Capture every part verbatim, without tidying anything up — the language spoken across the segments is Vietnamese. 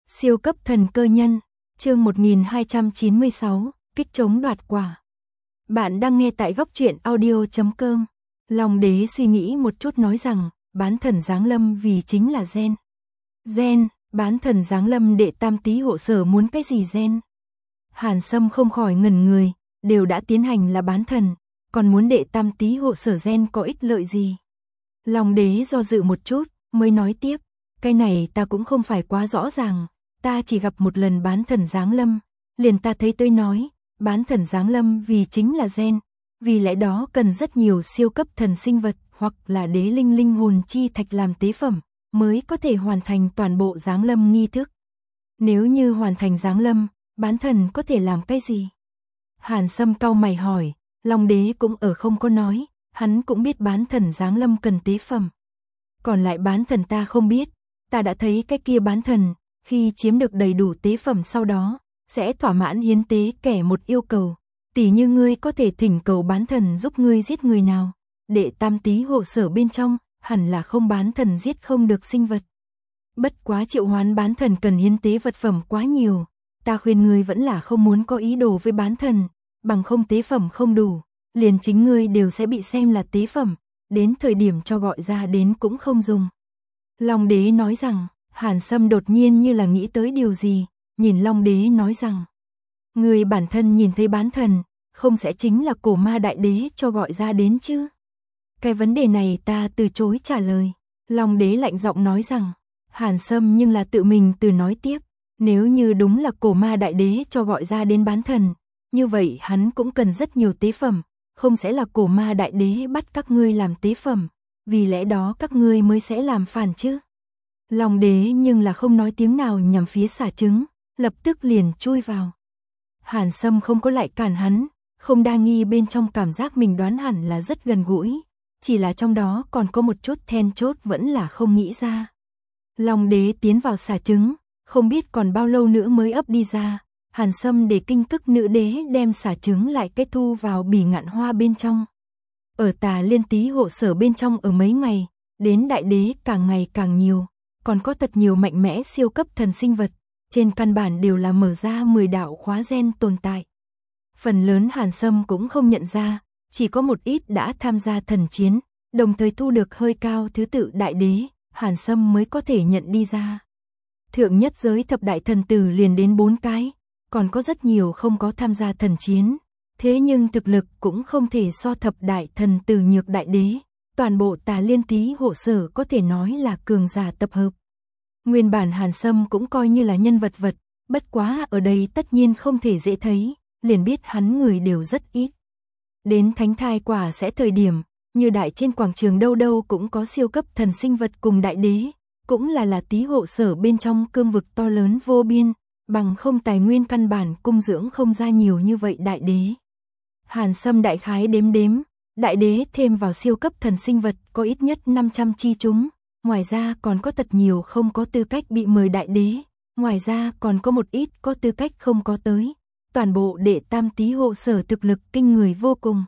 Siêu cấp thần cơ nhân, chương một nghìn hai trăm chín mươi sáu, kích chống đoạt quả. Bạn đang nghe tại góc truyện audio chấm com. Long đế suy nghĩ một chút nói rằng, bán thần giáng lâm vì chính là gen. Gen, bán thần giáng lâm đệ tam tý hộ sở muốn cái gì gen? Hàn Sâm không khỏi ngẩn người, đều đã tiến hành là bán thần, còn muốn đệ tam tý hộ sở gen có ích lợi gì? Long đế do dự một chút, mới nói tiếp, cái này ta cũng không phải quá rõ ràng, ta chỉ gặp một lần bán thần giáng lâm, liền ta thấy tôi nói, bán thần giáng lâm vì chính là gen, vì lẽ đó cần rất nhiều siêu cấp thần sinh vật hoặc là đế linh linh hồn chi thạch làm tế phẩm, mới có thể hoàn thành toàn bộ giáng lâm nghi thức. Nếu như hoàn thành giáng lâm, bán thần có thể làm cái gì? Hàn Sâm cau mày hỏi, Long đế cũng ở không có nói, hắn cũng biết bán thần giáng lâm cần tế phẩm. Còn lại bán thần ta không biết, ta đã thấy cái kia bán thần, khi chiếm được đầy đủ tế phẩm sau đó, sẽ thỏa mãn hiến tế kẻ một yêu cầu, tỉ như ngươi có thể thỉnh cầu bán thần giúp ngươi giết người nào, đệ tam tý hộ sở bên trong, hẳn là không bán thần giết không được sinh vật. Bất quá triệu hoán bán thần cần hiến tế vật phẩm quá nhiều, ta khuyên ngươi vẫn là không muốn có ý đồ với bán thần, bằng không tế phẩm không đủ, liền chính ngươi đều sẽ bị xem là tế phẩm, đến thời điểm cho gọi ra đến cũng không dùng. Long đế nói rằng, Hàn Sâm đột nhiên như là nghĩ tới điều gì, nhìn Long đế nói rằng, người bản thân nhìn thấy bán thần, không sẽ chính là cổ ma đại đế cho gọi ra đến chứ? Cái vấn đề này ta từ chối trả lời. Long đế lạnh giọng nói rằng, Hàn Sâm nhưng là tự mình từ nói tiếp, nếu như đúng là cổ ma đại đế cho gọi ra đến bán thần, như vậy hắn cũng cần rất nhiều tế phẩm, không sẽ là cổ ma đại đế bắt các ngươi làm tế phẩm, vì lẽ đó các ngươi mới sẽ làm phản chứ. Long đế nhưng là không nói tiếng nào nhằm phía xả trứng, lập tức liền chui vào. Hàn Sâm không có lại cản hắn, không đa nghi bên trong cảm giác mình đoán hẳn là rất gần gũi, chỉ là trong đó còn có một chút then chốt vẫn là không nghĩ ra. Long đế tiến vào xả trứng, không biết còn bao lâu nữa mới ấp đi ra, Hàn Sâm để kinh cức nữ đế đem xả trứng lại kết thu vào bỉ ngạn hoa bên trong. Ở Tà Liên tý hộ sở bên trong ở mấy ngày, đến đại đế càng ngày càng nhiều, còn có thật nhiều mạnh mẽ siêu cấp thần sinh vật, trên căn bản đều là mở ra mười đạo khóa gen tồn tại. Phần lớn Hàn Sâm cũng không nhận ra, chỉ có một ít đã tham gia thần chiến, đồng thời thu được hơi cao thứ tự đại đế, Hàn Sâm mới có thể nhận đi ra. Thượng nhất giới thập đại thần tử liền đến bốn cái, còn có rất nhiều không có tham gia thần chiến, thế nhưng thực lực cũng không thể so thập đại thần tử nhược đại đế, toàn bộ Tà Liên tý hộ sở có thể nói là cường giả tập hợp. Nguyên bản Hàn Sâm cũng coi như là nhân vật vật, bất quá ở đây tất nhiên không thể dễ thấy, liền biết hắn người đều rất ít. Đến thánh thai quả sẽ thời điểm, như đại trên quảng trường đâu đâu cũng có siêu cấp thần sinh vật cùng đại đế, cũng là là tý hộ sở bên trong cương vực to lớn vô biên, bằng không tài nguyên căn bản cung dưỡng không ra nhiều như vậy đại đế. Hàn Sâm đại khái đếm đếm, đại đế thêm vào siêu cấp thần sinh vật có ít nhất năm trăm chi chúng, ngoài ra còn có thật nhiều không có tư cách bị mời đại đế, ngoài ra còn có một ít có tư cách không có tới. Toàn bộ đệ tam tý hộ sở thực lực kinh người vô cùng.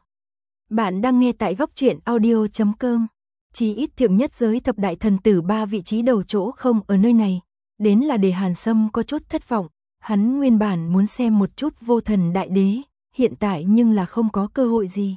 Bạn đang nghe tại góc truyện audio chấm com. Chỉ ít thượng nhất giới thập đại thần tử ba vị trí đầu chỗ không ở nơi này, đến là để Hàn Sâm có chút thất vọng, hắn nguyên bản muốn xem một chút vô thần đại đế, hiện tại nhưng là không có cơ hội gì.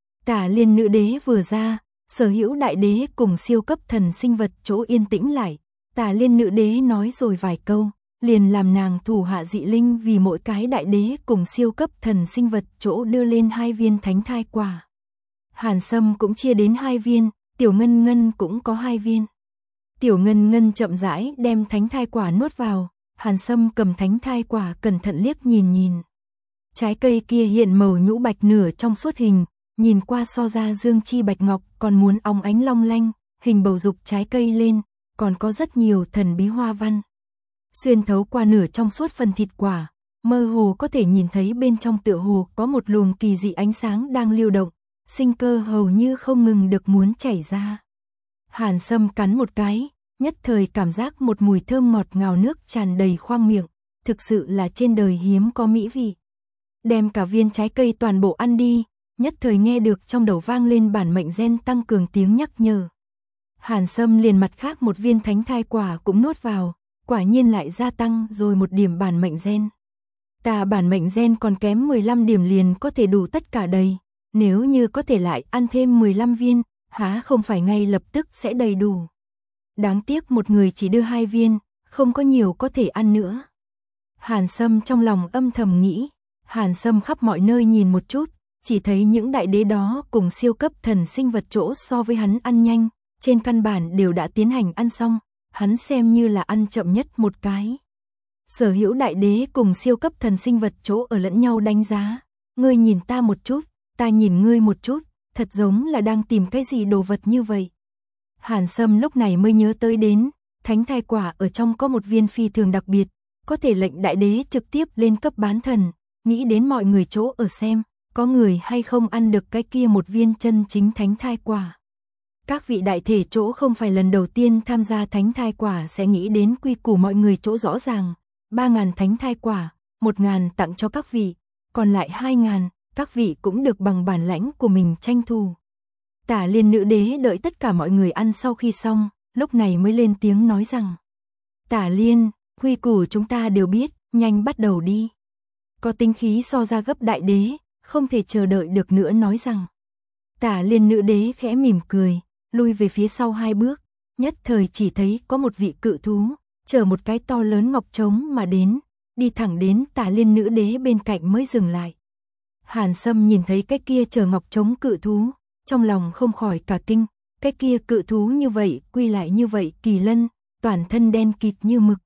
Tả Liên nữ đế vừa ra, sở hữu đại đế cùng siêu cấp thần sinh vật chỗ yên tĩnh lại, Tả Liên nữ đế nói rồi vài câu, liền làm nàng thủ hạ dị linh vì mỗi cái đại đế cùng siêu cấp thần sinh vật chỗ đưa lên hai viên thánh thai quả. Hàn Sâm cũng chia đến hai viên, Tiểu Ngân Ngân cũng có hai viên. Tiểu Ngân Ngân chậm rãi đem thánh thai quả nuốt vào, Hàn Sâm cầm thánh thai quả cẩn thận liếc nhìn nhìn. Trái cây kia hiện màu nhũ bạch nửa trong suốt hình, nhìn qua so ra dương chi bạch ngọc còn muốn óng ánh long lanh, hình bầu dục trái cây lên, còn có rất nhiều thần bí hoa văn. Xuyên thấu qua nửa trong suốt phần thịt quả, mơ hồ có thể nhìn thấy bên trong tựa hồ có một luồng kỳ dị ánh sáng đang lưu động, sinh cơ hầu như không ngừng được muốn chảy ra. Hàn Sâm cắn một cái, nhất thời cảm giác một mùi thơm ngọt ngào nước tràn đầy khoang miệng, thực sự là trên đời hiếm có mỹ vị. Đem cả viên trái cây toàn bộ ăn đi, nhất thời nghe được trong đầu vang lên bản mệnh gen tăng cường tiếng nhắc nhở. Hàn Sâm liền mặt khác một viên thánh thai quả cũng nuốt vào, quả nhiên lại gia tăng rồi một điểm bản mệnh gen. Ta bản mệnh gen còn kém mười lăm điểm liền có thể đủ tất cả đầy, nếu như có thể lại ăn thêm mười lăm viên, há không phải ngay lập tức sẽ đầy đủ. Đáng tiếc một người chỉ đưa hai viên, không có nhiều có thể ăn nữa. Hàn Sâm trong lòng âm thầm nghĩ, Hàn Sâm khắp mọi nơi nhìn một chút, chỉ thấy những đại đế đó cùng siêu cấp thần sinh vật chỗ so với hắn ăn nhanh, trên căn bản đều đã tiến hành ăn xong, hắn xem như là ăn chậm nhất một cái. Sở hữu đại đế cùng siêu cấp thần sinh vật chỗ ở lẫn nhau đánh giá, ngươi nhìn ta một chút, ta nhìn ngươi một chút, thật giống là đang tìm cái gì đồ vật như vậy. Hàn Sâm lúc này mới nhớ tới đến, thánh thai quả ở trong có một viên phi thường đặc biệt, có thể lệnh đại đế trực tiếp lên cấp bán thần, nghĩ đến mọi người chỗ ở xem, có người hay không ăn được cái kia một viên chân chính thánh thai quả. Các vị đại thể chỗ không phải lần đầu tiên tham gia thánh thai quả sẽ nghĩ đến quy củ mọi người chỗ rõ ràng, ba ngàn thánh thai quả, một ngàn tặng cho các vị, còn lại hai ngàn, các vị cũng được bằng bản lãnh của mình tranh thủ. Tả Liên nữ đế đợi tất cả mọi người ăn sau khi xong, lúc này mới lên tiếng nói rằng: Tả Liên, quy củ chúng ta đều biết, nhanh bắt đầu đi. Có tính khí so ra gấp đại đế, không thể chờ đợi được nữa nói rằng. Tả Liên nữ đế khẽ mỉm cười, lui về phía sau hai bước, nhất thời chỉ thấy có một vị cự thú, chở một cái to lớn ngọc trống mà đến, đi thẳng đến Tả Liên nữ đế bên cạnh mới dừng lại. Hàn Sâm nhìn thấy cái kia chở ngọc trống cự thú, trong lòng không khỏi cả kinh, cái kia cự thú như vậy, quy lại như vậy kỳ lân, toàn thân đen kịt như mực.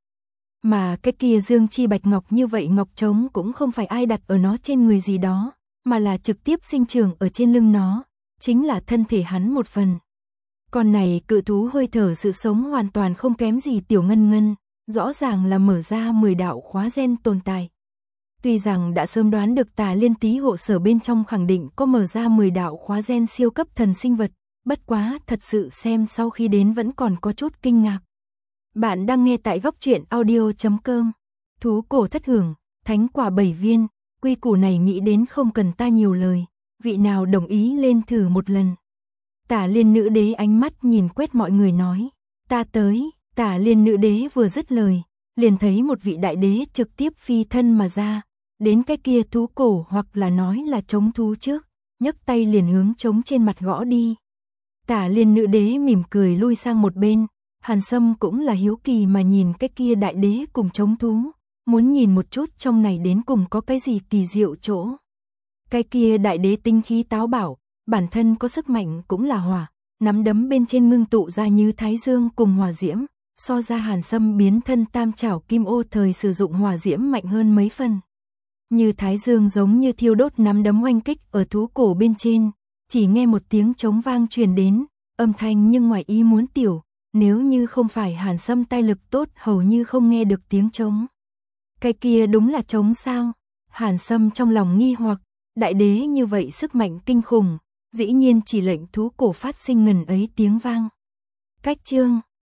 Mà cái kia dương chi bạch ngọc như vậy ngọc trống cũng không phải ai đặt ở nó trên người gì đó, mà là trực tiếp sinh trưởng ở trên lưng nó, chính là thân thể hắn một phần. Con này cự thú hơi thở sự sống hoàn toàn không kém gì tiểu ngân ngân, rõ ràng là mở ra mười đạo khóa gen tồn tại. Tuy rằng đã sớm đoán được Tả Liên tí hộ sở bên trong khẳng định có mở ra mười đạo khóa gen siêu cấp thần sinh vật, bất quá thật sự xem sau khi đến vẫn còn có chút kinh ngạc. Bạn đang nghe tại góc truyện audio chấm com. Thú cổ thất hưởng, thánh quả bảy viên, quy củ này nghĩ đến không cần ta nhiều lời, vị nào đồng ý lên thử một lần. Tả Liên nữ đế ánh mắt nhìn quét mọi người nói, ta tới. Tả Liên nữ đế vừa dứt lời, liền thấy một vị đại đế trực tiếp phi thân mà ra, đến cái kia thú cổ hoặc là nói là trống thú trước, nhấc tay liền hướng trống trên mặt gõ đi. Tả Liên nữ đế mỉm cười lui sang một bên, Hàn Sâm cũng là hiếu kỳ mà nhìn cái kia đại đế cùng trống thú, muốn nhìn một chút trong này đến cùng có cái gì kỳ diệu chỗ. Cái kia đại đế tinh khí táo bạo, bản thân có sức mạnh cũng là hỏa, nắm đấm bên trên ngưng tụ ra như thái dương cùng hỏa diễm, so ra Hàn Sâm biến thân tam trảo kim ô thời sử dụng hỏa diễm mạnh hơn mấy phần. Như thái dương giống như thiêu đốt nắm đấm oanh kích ở thú cổ bên trên, chỉ nghe một tiếng trống vang truyền đến, âm thanh nhưng ngoài ý muốn tiểu, nếu như không phải Hàn Sâm tai lực tốt hầu như không nghe được tiếng trống. Cái kia đúng là trống sao? Hàn Sâm trong lòng nghi hoặc, đại đế như vậy sức mạnh kinh khủng, dĩ nhiên chỉ lệnh thú cổ phát sinh ngần ấy tiếng vang. Cách chương